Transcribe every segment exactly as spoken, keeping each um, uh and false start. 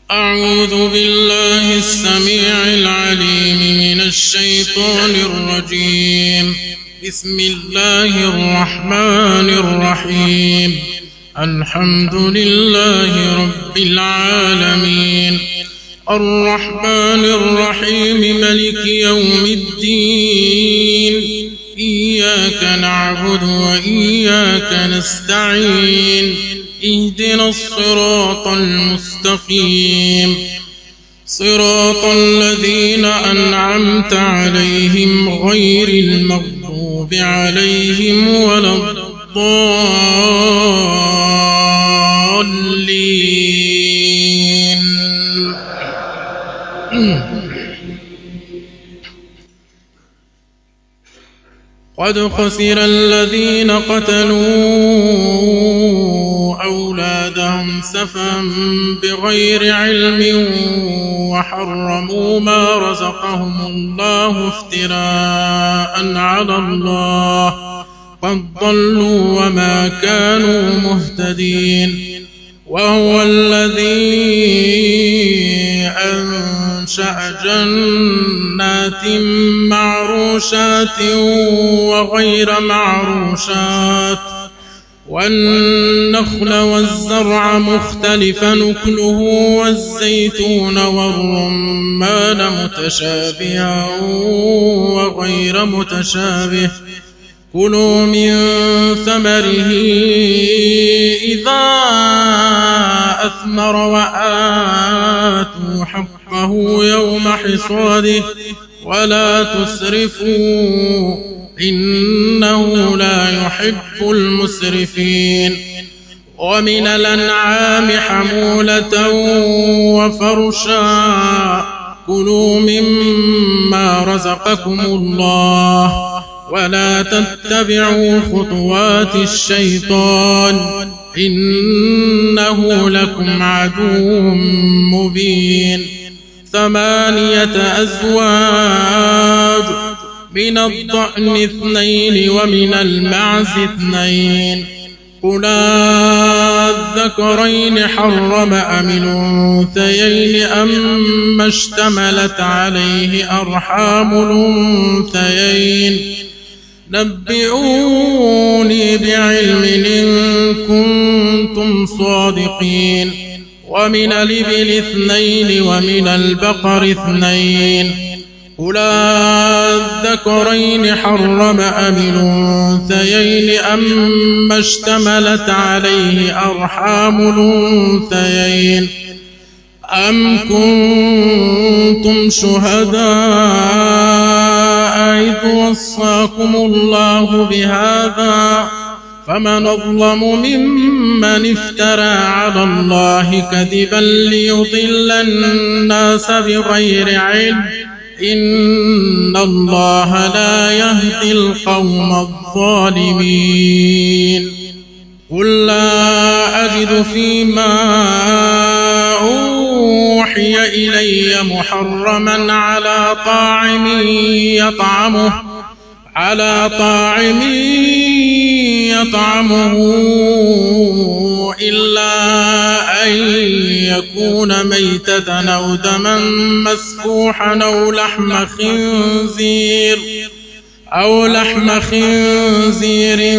أعوذ بالله السميع العليم من الشيطان الرجيم. بسم الله الرحمن الرحيم. الحمد لله رب العالمين، الرحمن الرحيم، ملك يوم الدين، إياك نعبد وإياك نستعين، اهدنا الصراط المستقيم، صراط الذين أنعمت عليهم غير المغضوب عليهم ولا الضالين. قد خسر الذين قتلوا أولادهم سفها بغير علم وحرموا ما رزقهم الله افتراء على الله، قد ضلوا وما كانوا مهتدين. وهو الذي أنشأ جنات معروشات وغير معروشات والنخل والزرع مختلفا نكله والزيتون والرمان متشابها وغير متشابه، كلوا من ثمره إذا أثمر وآتوا حقه يوم حصاده ولا تسرفوا إنه لا يحب المسرفين. ومن الأنعام حمولة وفرشا، كلوا مما رزقكم الله ولا تتبعوا خطوات الشيطان إنه لكم عدو مبين. ثمانية أزواج، من الضأن اثنين ومن المعز اثنين، قل الذكرين حرم أم الأنثيين أما اشتملت عليه أرحام الأنثيين، نبئوني بعلم إن كنتم صادقين. ومن الإبل اثنين ومن البقر اثنين، قل الذكرين حرم أم الأنثيين أما اشتملت عليه أرحام الأنثيين، أم كنتم شهداء إذ وصاكم الله بهذا، فمن أظلم ممن افترى على الله كذبا ليضل الناس بغير علم، إن الله لا يهدي القوم الظالمين. قل لا أجد فيما أوحي إلي محرما على طاعم يطعمه على طاعم يطعمه إلا أن يكون ميتة أو دما مسفوحا أو لحم خنزير أو لحم خنزير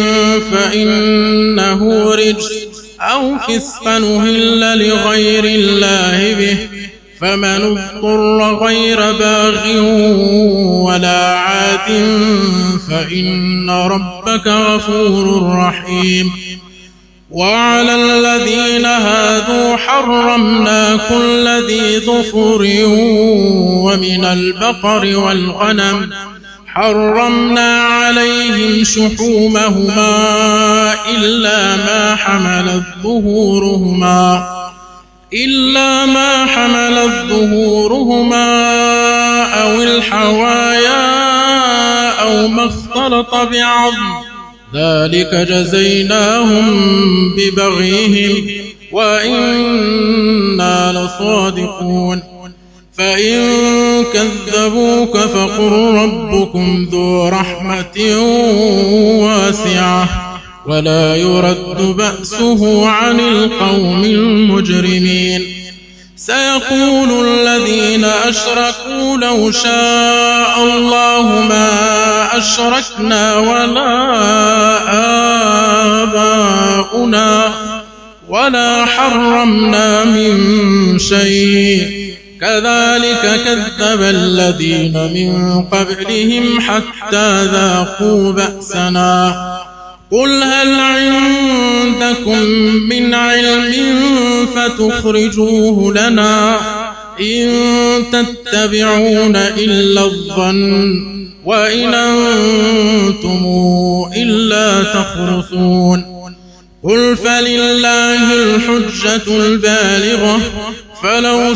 فإنه رجس أو فسقا أهل لغير الله به، فمن اضطر غير باغ ولا عاد فإن ربك غفور رحيم. وعلى الذين هادوا حرمنا كل ذي ظفر، ومن البقر والغنم حرمنا عليهم شحومهما إلا ما حملت ظهورهما إلا ما حملت ظهورهما أو الحوايا أو ما اختلط بعظم، ذلك جزيناهم ببغيهم وإنا لصادقون. فإن كذبوك فقل ربكم ذو رحمة واسعة ولا يرد بأسه عن القوم المجرمين. سيقول الذين أشركوا لو شاء الله ما أشركنا ولا آباؤنا ولا حرمنا من شيء كذلك كذب الذين من قبلهم حتى ذاقوا بأسنا قل هل عندكم من علم فتخرجوه لنا إن تتبعون إلا الظن وإن أنتم إلا تخرصون قل فلله الحجة البالغة فلو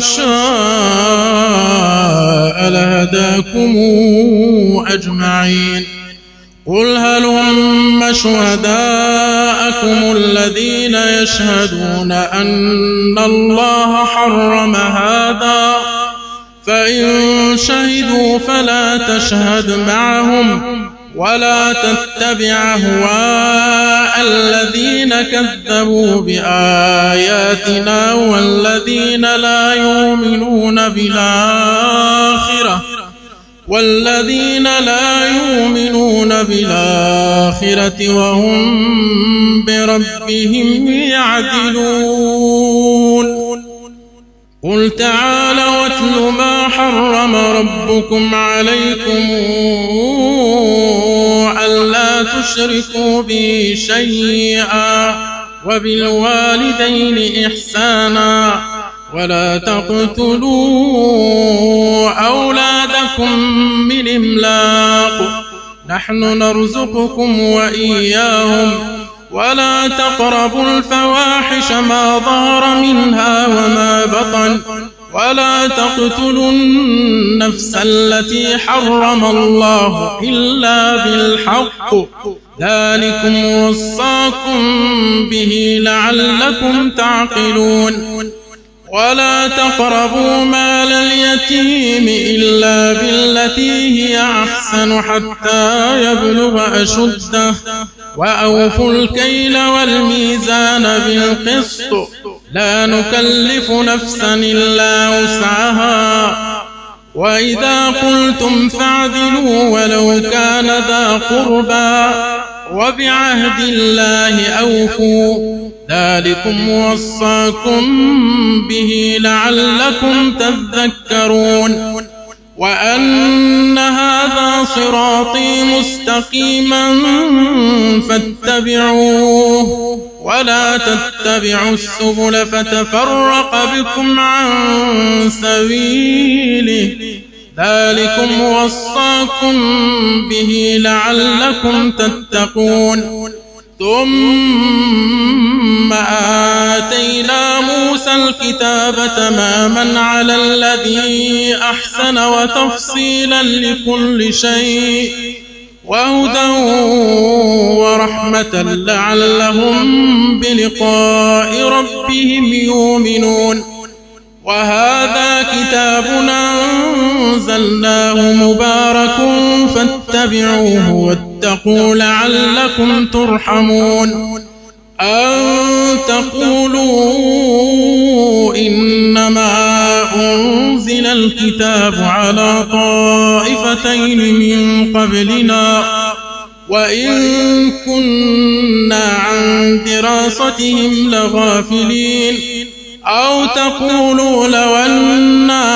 شاء لهداكم أجمعين قل هلم شهداءكم الذين يشهدون أن الله حرم هذا فإن شهدوا فلا تشهد معهم ولا تتبع أهواء الذين كذبوا بآياتنا والذين لا يؤمنون بالآخرة والذين لا يؤمنون بالآخرة وهم بربهم يعدلون قل تعالوا واتل ما حرم ربكم عليكم ألا تشركوا به شيئا وبالوالدين إحسانا ولا تقتلوا أولادكم من إملاق نحن نرزقكم وإياهم ولا تقربوا الفواحش ما ظهر منها وما بطن ولا تقتلوا النفس التي حرم الله إلا بالحق ذلكم وصاكم به لعلكم تعقلون ولا تقربوا مال اليتيم إلا بالتي هي أحسن حتى يبلغ أشده وأوفوا الكيل والميزان بالقسط لا نكلف نفسا إلا وسعها وإذا قلتم فاعدلوا ولو كان ذا قربى وبعهد الله أوفوا ذلكم وصاكم به لعلكم تذكرون وأن هذا صراطي مستقيما فاتبعوه ولا تتبعوا السبل فتفرق بكم عن سبيله ذلكم وصاكم به لعلكم تتقون ثم آتينا موسى الكتاب تماما على الذي أحسن وتفصيلا لكل شيء وهدى ورحمة لعلهم بلقاء ربهم يؤمنون وهذا كتاب أنزلناه مبارك فاتبعوه واتقوا لعلكم ترحمون أن تقولوا إنما أنزل الكتاب على طائفتين من قبلنا وإن كنا عن دراستهم لغافلين أو تقولوا لو أنا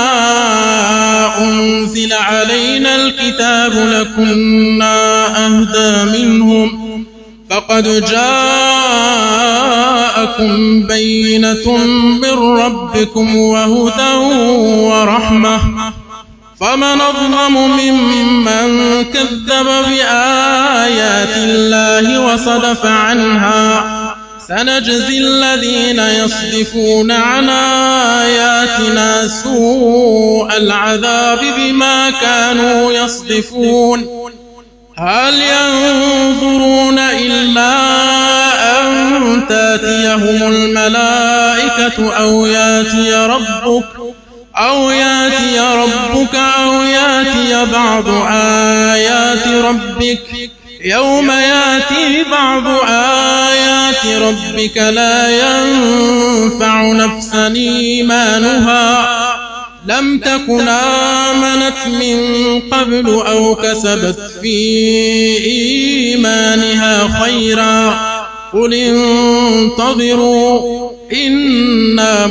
أنزل علينا الكتاب لكنا أهدى منهم فقد جاءكم بينة من ربكم وهدى ورحمة فمن أظلم ممن كذب بآيات الله وصدف عنها سنجزي الذين يصدفون عن آياتنا سوء العذاب بما كانوا يصدفون هل ينظرون إلا أن تأتيهم الملائكة أو يأتي ربك أو يأتي ربك أو يأتي بعض آيات ربك يوم يأتي بعض آيات ربك لا ينفع نفسا إيمانها لم تكن آمنت من قبل أو كسبت في إيمانها خيرا قل انتظروا إنا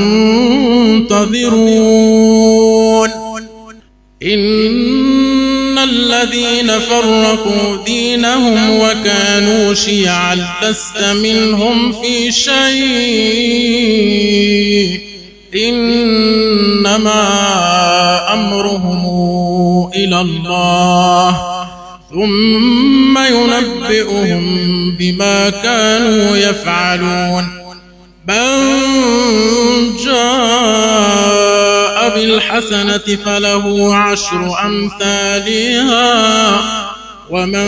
منتظرون إن الذين فرقوا دينهم وكانوا شيعا لست منهم في شيء إنما أمرهم إلى الله ثم ينبئهم بما كانوا يفعلون من جاء بالحسنة فله عشر أمثالها ومن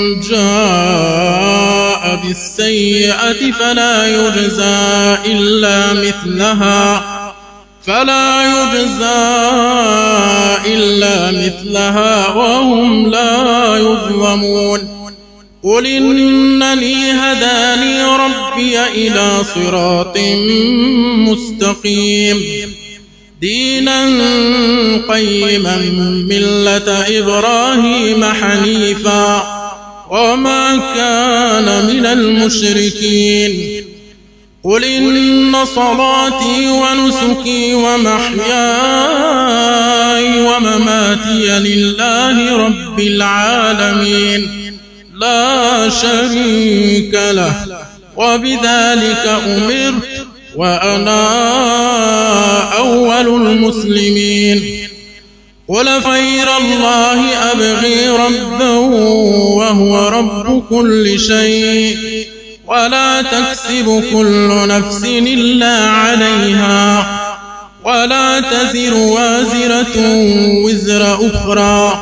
جاء بالسيئة فلا يجزى إلا مثلها فلا يجزى إلا مثلها وهم لا يظلمون قل إنني هداني ربي إلى صراط مستقيم دينا قيما ملة إبراهيم حنيفا وما كان من المشركين قل إن صلاتي ونسكي ومحياي ومماتي لله رب العالمين لا شريك له وبذلك أمرت وأنا أول المسلمين قل غير الله أبغي ربا وهو رب كل شيء ولا تكسب كل نفس إلا عليها ولا تزر وازرة وزر أخرى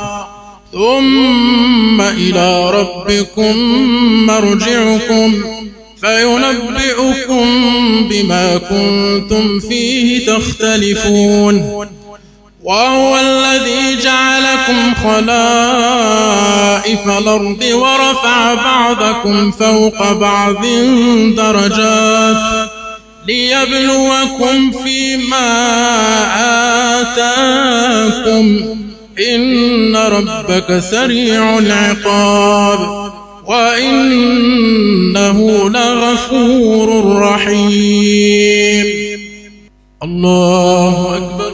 ثم إلى ربكم مرجعكم فينبئكم بما كنتم فيه تختلفون وهو الذي جعلكم خلائف الأرض ورفع بعضكم فوق بعض درجات ليبلوكم فيما آتاكم إن ربك سريع العقاب وإنه لغفور رحيم الله أكبر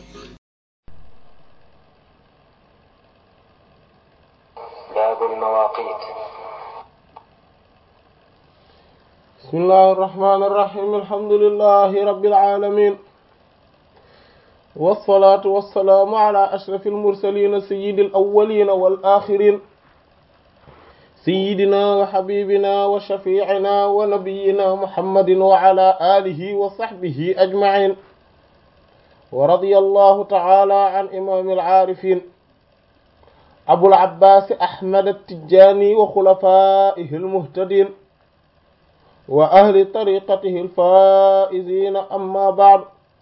باب المواقيت. بسم الله الرحمن الرحيم الحمد لله رب العالمين والصلاة والسلام على أشرف المرسلين سيد الأولين والآخرين سيدنا وحبيبنا وشفيعنا ونبينا محمد وعلى آله وصحبه أجمعين ورضي الله تعالى عن إمام العارفين أبو العباس أحمد التجاني وخلفائه المهتدين وأهل طريقته الفائزين أما بعد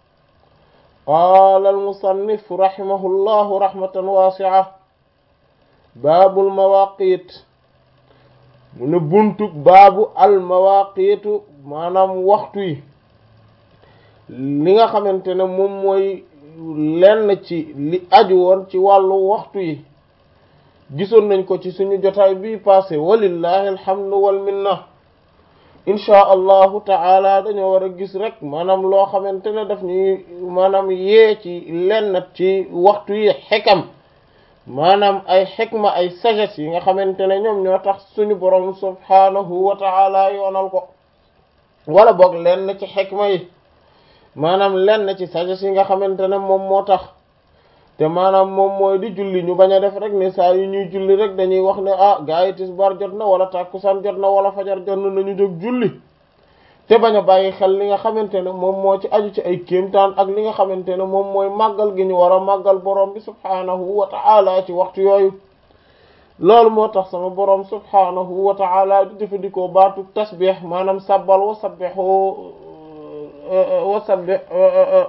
قال المصنف رحمه الله رحمة واسعة باب المواقيت من بنتك باب المواقيت maanaam waxtu yi li nga xamante ne moom mooy lenn ci li aju woon ci wàllu waxtu yi gisoon nañ ko ci suñu jotaay bi passé walillahi alhamdu wal minna insha allahu ta'ala dañoo war a gis rek maanaam loo xamante ne daf ñuy maanaam yee ci lenn ci waxtu yi xekam maanaam ay xikma ay sagesse yi nga xamante ne ñoom ñoo tax suñu borom subhanahu wa ta'ala yoonal ko wala boog lenn ci xikma yi maanaam lenn ci sagesse yi nga xamante ne moom moo tax te maanaam moom mooy di julli ñu bañ a def rek ne saa yu ñuy julli rek dañuy wax ne ah gaa yi tisbaar jot na wala tàkkusaan jot na wala fajar jot na nañu jóg julli te bañ a bàyyi xel li nga xamante ne moom moo ci aju ci ay kéemtaan ak li nga xamante ne moom mooy màggal gi ñu war a màggal borom bi subhaanahu wa ta'ala ci waxtu yooyu loolu moo tax sama borom subhaanahu wa ta'ala di jëfandikoo baatu tasbih maanaam sabbal wa sabbihu wa sabbih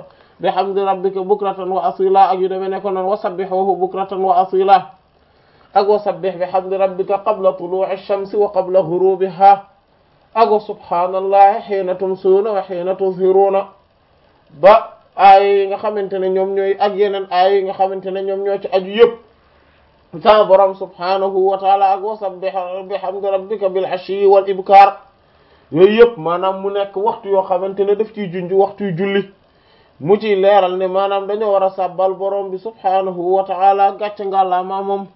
bihamdi rabbika bukratan wa asila ak yu demee ne ko noonu wa sabbihuhu bukratan wa asila ak wa sabbih bihamdi rabbika qabla tuluu'i shamsi wa qabla ghurubiha ak wa subhanallahi hiina tumsuuna wa hiina tuzhiruuna ba aay yi nga xamante ne ñoom ñooy ak yeneen aay yi nga xamante ne ñoom ñoo ci aju yëpp sama borom subhanahu wa taala ak wa sabbih bihamdi rabbika bil ashiyyi wal ibkar yooyu yëpp maanaam mu nekk waxtu yoo xamante ne daf ciy junj waxtuy julli mu ciy leeral ne maanaam dañoo war a sàbbal borom bi subhanahu wa taala gàcce ngàllaamaa moom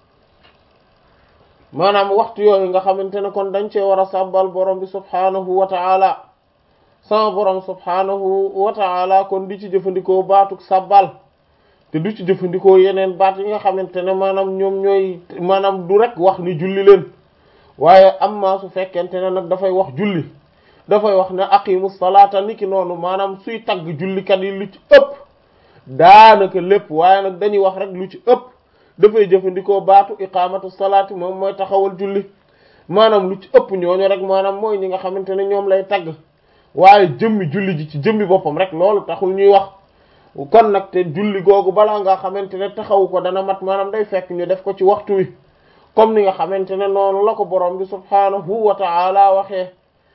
maanaam waxtu yooyu nga xamante ne kon dañ cee war a sàbbal borom bi subhanahu wa taala sama borom subhanahu wa taala kon di ci jëfandikoo baatuk sàbbal te du ci jëfandikoo yeneen baat yi nga xamante ne maanaam ñoom ñooy maanaam du rek wax ni julli leen waaye amma su fekkente ne nag dafay wax julli dafay wax ne aqimu salaata niki noonu maanaam suy tagg jullikat yi lu ci ëpp daanaka lépp waaye nag dañuy wax rek lu ci ëpp dafay jëfandikoo baatu iqamatu salaati moom mooy taxawal julli maanaam lu ci ëpp ñooñu rek maanaam mooy ñi nga xamante ne ñoom lay tagg waaye jëmmi julli ji ci jëmmi boppam rek loolu taxul ñuy wax kon nag te julli googu balaa nga xamante ne taxawu ko dana mat maanaam day fekk ñu def ko ci waxtu wi comme ni nga xamante ne noonu la ko borom bi subhanahu wa ta'ala waxee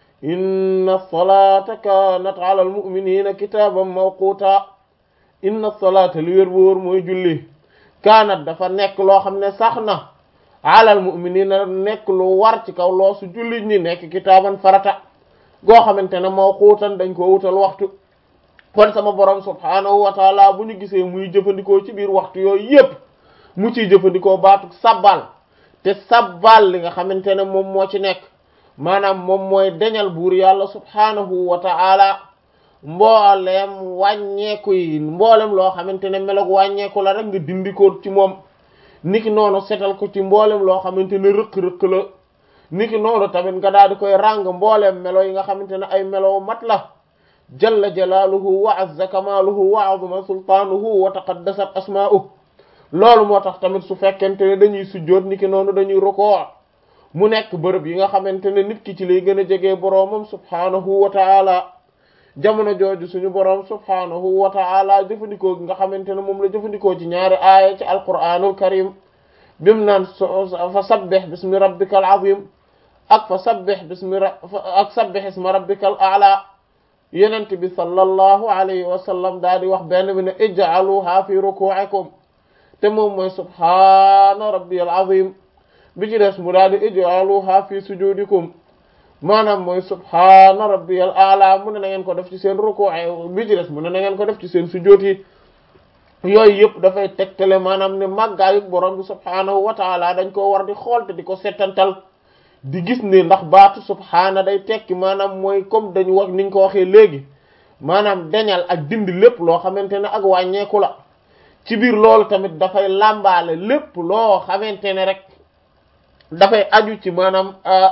inna salata kanat ala al mu'minina kitaban mawquta inna salata li wér bu wóor mooy julli kaanat dafa nekk loo xam ne sax na ala al mu'minina nekk lu war ci kaw loo su julli ñi nekk kitaaban farata goo xamante ne mawqutan dañ ko wutal waxtu kon sama borom subhanahu wa ta'ala bu ñu gisee muy jëfandikoo ci biir waxtu yooyu yépp mu ciy jëfandikoo baatu sabbal te sabbal li nga xamante ne moom moo ci nekk maanaam moom mooy deñal buur yàlla subhanahu wa ta'ala mboolem wàññeeku yi mboolem loo xamante ne melog wàññeeku la rek nga dindi ko ci moom niki noonu setal ko ci mboolem loo xamante ne rëq-rëq la niki noonu tamit nga daal di koy ràng mboolem melo yi nga xamante ne ay melo mat la jalla jalaaluhu wa azza kamaaluhu wa azuma sultaanuhu wa taqaddasat asmaa'uhu loolu moo tax tamit su fekkente ne dañuy sujjóot niki noonu dañuy rukoo mu nekk bërëb yi nga xamante ne nit ki ci lay gën a jege boroomam subhaanahu wa ta'ala jamono jooju suñu boroom subhaanahu wa ta'ala jëfandikoo gi nga xamante ne moom la jëfandikoo ci ñaari aaya ci alqur'aanul karim bim naan fa sabbih bismi rabbikal azim ak fa sabbih bismi ak sabbih isma rabbikal a'la yenent bi sallallahu alayhi wa sallam daal di wax benn bi ne ij'aluha fi ruku'ikum te moom mooy subhaana rabbiyal azim bi ci des mu daal di ij'aluha fi sujudikum maanaam mooy subhaana rabbiyal a'la mu ne na ngeen ko def ci seen ruku' bi ci des mu ne na ngeen ko def ci seen sujjóot yi yooyu yëpp dafay tegtale maanaam ne màggaayu borom bi subhaanahu wa ta'ala dañ ko war di xool te di ko settantal di gis ne ndax baatu subhaana day tekki maanaam mooy comme dañu wax niñ ko waxee léegi maanaam dañal ak dindi lépp loo xamante ne ak wàññeeku la ci biir loolu tamit dafay làmbaale lépp loo xamante ne rek dafay aju ci maanaam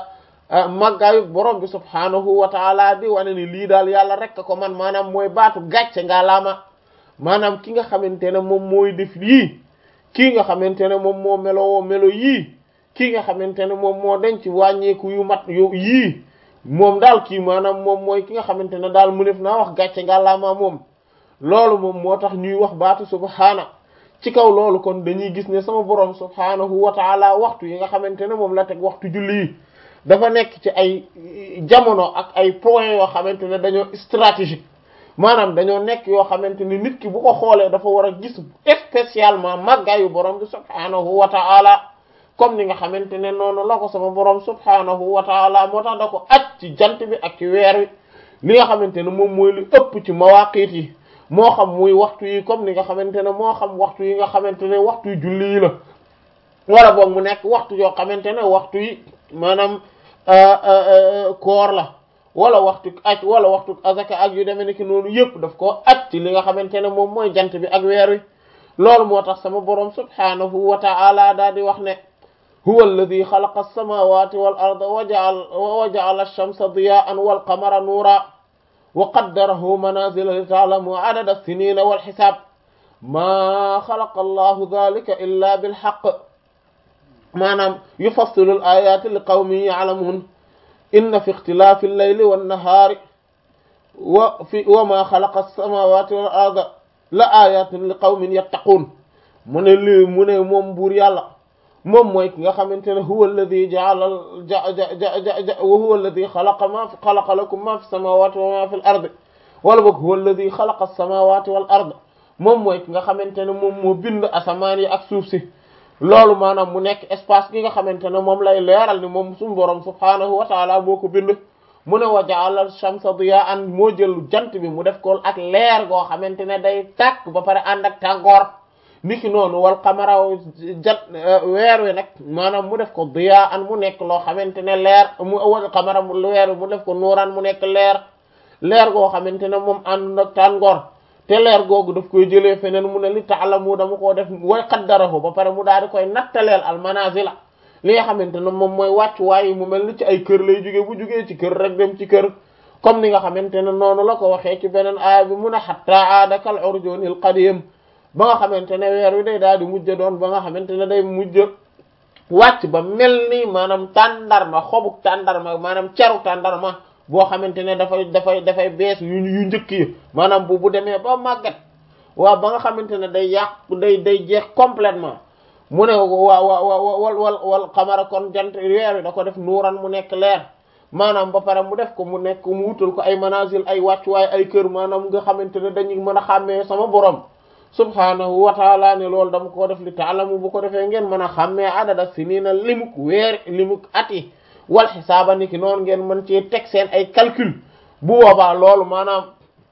màggaayu borom bi subhaanahu wa ta'ala di wane ni lii daal yàlla rek ko man maanaam mooy baatu gàcce nga laama maanaam ki nga xamante ne moom mooy def yii kii nga xamante ne moom moo meloo melo yii kii nga xamante ne moom moo denc wàññeeku yu mat yu yii moom daal kii maanaam moom mooy ki nga xamante ne daal mu def naa wax gàcce nga laama moom loolu moom moo tax ñuy wax baatu subhaana ci kaw loolu kon dañuy gis ne sama borom subhaanahu wa ta'ala waxtu yi nga xamante ne moom la teg waxtu julli yi dafa nekk ci ay jamono ak ay points yoo xamante ne dañoo stratégique maanaam dañoo nekk yoo xamante ne nit ki bu ko xoolee dafa war a gis spécialement màggaayu borom bi subhaanahu wa ta'ala comme ni nga xamante ne noonu la ko sama borom subhaanahu wa ta'ala moo tax da ko aj ci jant bi ak ci weer wi li nga xamante ne moom mooy lu ëpp ci mawaqit yi moo xam muy waxtu yi comme ni nga xamante ne moo xam waxtu yi nga xamante ne waxtu yu julli yi la wala boog mu nekk waxtu yoo xamante ne waxtu yi maanaam koor la wala waxtu aj wala waxtu azaka ak yu demee nekk noonu yëpp daf ko aj ci li nga xamante ne moom mooy jant bi ak weer wi loolu moo tax sama borom subhaanahu wa ta'ala daal di wax ne huwa alladhi khalaqa as-samawati wal arda wa ja'ala wa ja'ala ash-shamsa diya'an wal qamara nuran wa qaddarahu manazila li ta'lamu 'adada as-sinina wal hisab ma khalaqa Allahu dhalika illa bil haqq maanaam yufassilu al-ayati li qawmin ya'lamun inna fi ikhtilafi al-layli wan nahari wa fi wa ma khalaqa as-samawati wal arda la ayatin li qawmin yattaqun mu ne lii mu ne moom buur yàlla moom mooy ki nga xamante ne huwa alladhi ja'ala wa huwa alladhi xalaqa ma fi xalaqa lakum ma fi samawati wa ma fi al-ardi wala boog huwa alladhi xalaqa as-samawati wal arda moom mooy ki nga xamante ne moom moo bind asamaan yi ak suuf si loolu maanaam mu nekk espace gi nga xamante ne moom lay leeral ni moom suñu borom subhaanahu wa taala boo ko bind mu ne wa ja'ala shamsa diya'an moo jël jant bi mu def ko ak leer goo xamante ne day tàkk ba pare ànd ak tàngoor niki noonu wal qamara jat weer wi nag maanaam mu def ko diya'an mu nekk loo xamante ne leer mu wal qamara mu weer wi mu def ko nuuran mu nekk leer leer goo xamante ne moom ànd ak tàngoor te leer googu daf koy jëlee feneen mu ne li ta'lamu dama koo def way qaddarahu ba pare mu daal di koy nattaleel al manazila li nga xamante ne moom mooy wàccuwaay yi mu mel ni ci ay kër lay jóge bu jógee ci kër rek dem ci kër comme ni nga xamante ne noonu la ko waxee ci beneen aaya bi mu ne hatta aada kal urjunil qadim ba nga xamante ne weer wi day daal di mujj doon ba nga xamante ne day mujj wàcc ba mel ni maanaam tàndarma xobuk tàndarma maanaam caru tàndarma boo xamante ne dafay dafay dafay bees yu yu njëkk yi maanaam bu bu demee ba màggat waaw ba nga xamante ne day yàqu day day jeex complètement mu ne waa wa wal wal wal xamara kon jant weer wi da ko def nuuran mu nekk leer maanaam ba pare mu def ko mu nekk mu wutal ko ay manazil ay wàccuwaay ay kër maanaam nga xamante ne dañuy mën a xàmmee sama borom subhaanahu wa taala ne loolu dama ko def li taalamu bu ko defee ngeen mën a xàmmee adada sinina limuk weer limuk at yi wal xisaaba ni ki noonu ngeen mën ci teg seen ay calcul bu boobaa loolu maanaam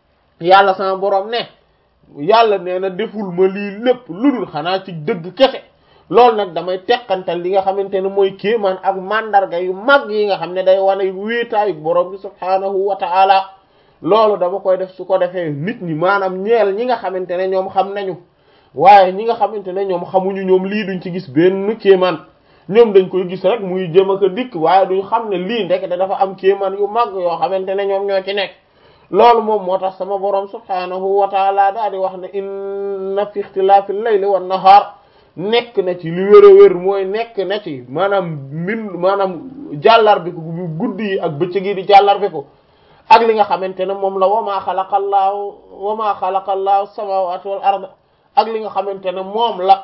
yàlla sama borom ne yàlla nee na deful ma lii lépp lu dul xanaa ci dëgg kese loolu nag damay teqantal li nga xamante ne mooy kéemaan ak mandarga yu mag yi nga xam ne day wane wéetaayu borom bi subhaanahu wa ta'ala loolu dama koy def su ko defee nit ñi maanaam ñeel ñi nga xamante ne ñoom xam nañu waaye ñi nga xamante ne ñoom xamuñu ñoom lii duñ ci gis benn kéemaan ñoom dañ koy gis rek muy jëm ak a dikk waaye duñ xam ne lii ndek dafa am kéemaan yu mag yoo xamante ne ñoom ñoo ci nekk loolu moom moo tax sama borom subhaanahu wa ta'ala daal di wax ne inna fi ikhtilafil layli wan nahar nekk na ci li wér a wér mooy nekk na ci maanaam min maanaam jàllar bi ko guddi yi ak bëccëg yi di jàllar bi ko ak li nga xamante ne moom la wa maa xalaqallaahu wa maa xalaqallaahu samaawaati wal arda ak li nga xamante ne moom la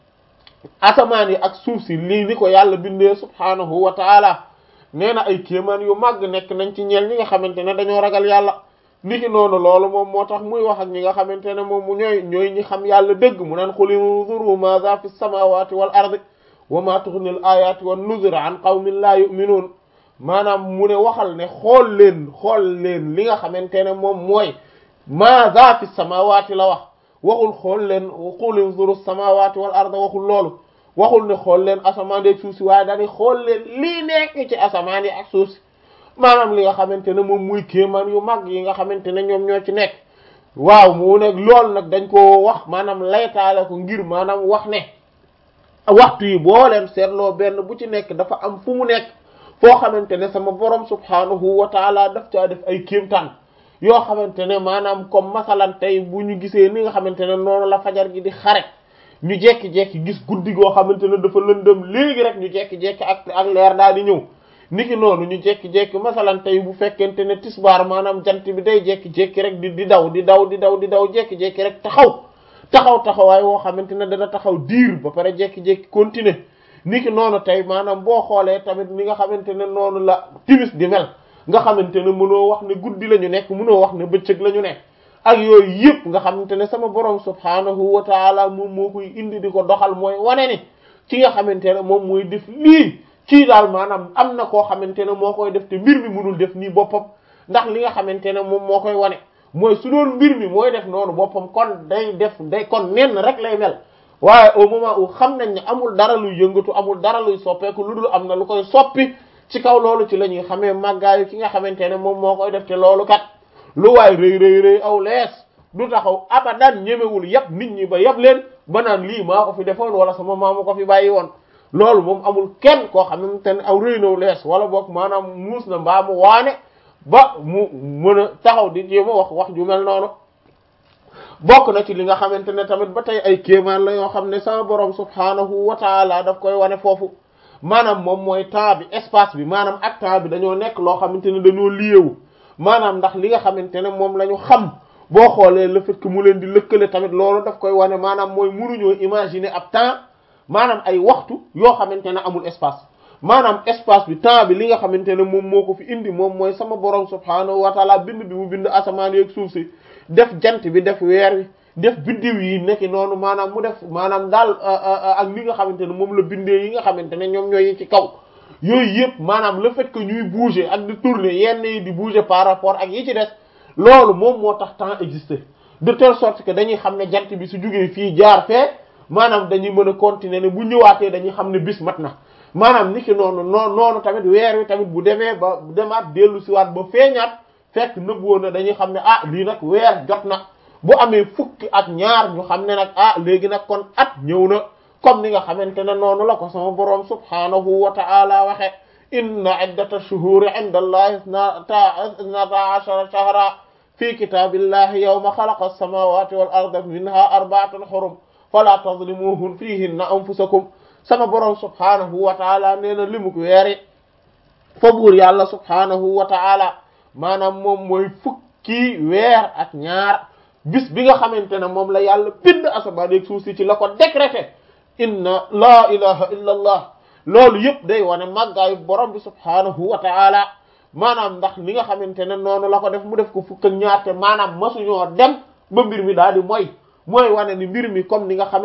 asamaan yi ak suuf si lii ni ko yàlla bindee subhaanahu wa taala nee na ay kéemaan yu màgg nekk nañ ci ñeel ñi nga xamante ne dañoo ragal yàlla niki noonu loolu moom moo tax muy wax ak ñi nga xamante ne moom mu ñooy ñooy ñi xam yàlla dëgg mu naan qul unzuru maadha fi samawati wal ardi wa ma tughni al ayati wan nuzur an qawmin la yu'minun maanaam mu ne waxal ne xool leen xool leen li nga xamante ne moom mooy maadha fi samawati la wax waxul xool leen qul unzuru samawati wal ardi waxul loolu waxul ne xool leen asamaan ak suuf si waaye dañuy xool leen lii nekk ci asamaan yi ak suuf si maanaam li nga xamante ne moom muy kéemaan yu mag yi nga xamante ne ñoom ñoo ci nekk waaw mu ne loolu nag dañ ko wax maanaam laytaale ko ngir maanaam wax ne waxtu yi boo leen seetloo benn bu ci nekk dafa am fu mu nekk foo xamante ne sama borom subhaanahu wa taala daf caa def ay kéemtaan yoo xamante ne maanaam comme masalan tey bu ñu gisee ni nga xamante ne noonu la fajar gi di xare ñu jekki-jekki gis guddi goo xamante ne dafa lëndëm léegi rek ñu jekki-jekki ak ak leer daal di ñëw niki noonu ñu jekki-jekki masalan tey bu fekkente ne tisbaar maanaam jant bi day jekki-jekki rek di di daw di daw di daw di daw jekki-jekki rek taxaw taxaw taxawaay woo xamante ne dana taxaw diir ba pare jekki-jekki continuer niki noonu tey maanaam boo xoolee tamit ni nga xamante ne noonu la timis di mel nga xamante ne mënoo wax ne guddi la ñu nekk mënoo wax ne bëccëg la ñu nekk ak yooyu yëpp nga xamante ne sama borom subhaanahu wa taala moom moo koy indi di ko doxal mooy wane ni ci nga xamante ne moom mooy def lii ci daal maanaam am na koo xamante ne moo koy def te mbir mi mënul def nii boppam ndax li nga xamante ne moom moo koy wane mooy su doon mbir mi mooy def noonu boppam kon day def day kon nenn rek lay mel waaye au moment où xam nañ ne amul dara luy yëngatu amul dara luy soppeeku lu dul am na lu koy soppi ci kaw loolu ci la ñuy xamee màggaayu ki nga xamante ne moom moo koy def te loolu kat lu waay rëy rëy rëy aw lees du taxaw abadan ñemewul yëpp nit ñi ba yëpp leen ba naan lii maa ko fi defoon wala sama maamu ko fi bàyyi woon loolu moom amul kenn koo xamante ne aw rëy naw lees wala boog maanaam muus na mbaa mu waane ba mu mën a taxaw di jéem a wax wax ju mel noonu bokk na ci li nga xamante ne tamit ba tey ay kéemaan la yoo xam ne sama borom subhaanahu wa taala daf koy wane foofu maanaam moom mooy temps bi espace bi maanaam ak temps bi dañoo nekk loo xamante ne dañoo liyewu maanaam ndax li nga xamante ne moom la ñu xam boo xoolee le fait que mu leen di lëkkale tamit loolu daf koy wane maanaam mooy munuñoo imaginer ab temps maanaam ay waxtu yoo xamante ne amul espace maanaam espace bi temps bi li nga xamante ne moom moo ko fi indi moom mooy sama borom subhaanahu wa taala bind bi mu bind asamaan yeeg suuf si def jant bi def weer wi def biddiw yi nekki noonu maanaam mu def maanaam daal ak li nga xamante ne moom la bindee yi nga xamante ne ñoom ñooy ci kaw yooyu yëpp maanaam le fait que ñuy bouger ak di tourner yenn yi di bouger par rapport ak yi ci des loolu moom moo tax temps exister de telle sorte que dañuy xam ne jant bi su jugee fii jaar fee maanaam dañuy mën a continuer ne bu ñëwaatee dañuy xam ne bis mat na maanaam niki noonu noonu noonu tamit weer wi tamit bu demee ba demaat dellu siwaat ba feeñaat fekk nëbbuwoon na dañuy xam ne ah lii nag weer jot na bu amee fukki ak ñaar ñu xam ne nag ah léegi nag kon at ñëw na comme ni nga xamante ne noonu la ko sama boroom subhaanahu wa ta'ala waxe inna iddata shuhuri inda allahi isnata ashara shahra fi kitabillahi yawma khalaqa as-samawati wal arda minha arba'atun hurum fala tadlimuhun fihinna anfusakum sama boroom subhaanahu wa ta'ala nee na limuk weeri fa buur yàlla subhaanahu wa ta'ala maanaam moom mooy fukki weer ak ñaar bis bi nga xamante ne moom la yàlla bind asamaan ak suuf si ci la ko décrété inna laa ilaha illa allah loolu yëpp day wane màggaayu borom bi subhaanahu wa ta'ala maanaam ndax li nga xamante ne noonu la ko def mu def ko fukk ak ñaar te maanaam masuñoo dem ba mbir mi daal di mooy mooy wane ni mbir mi comme ni nga xam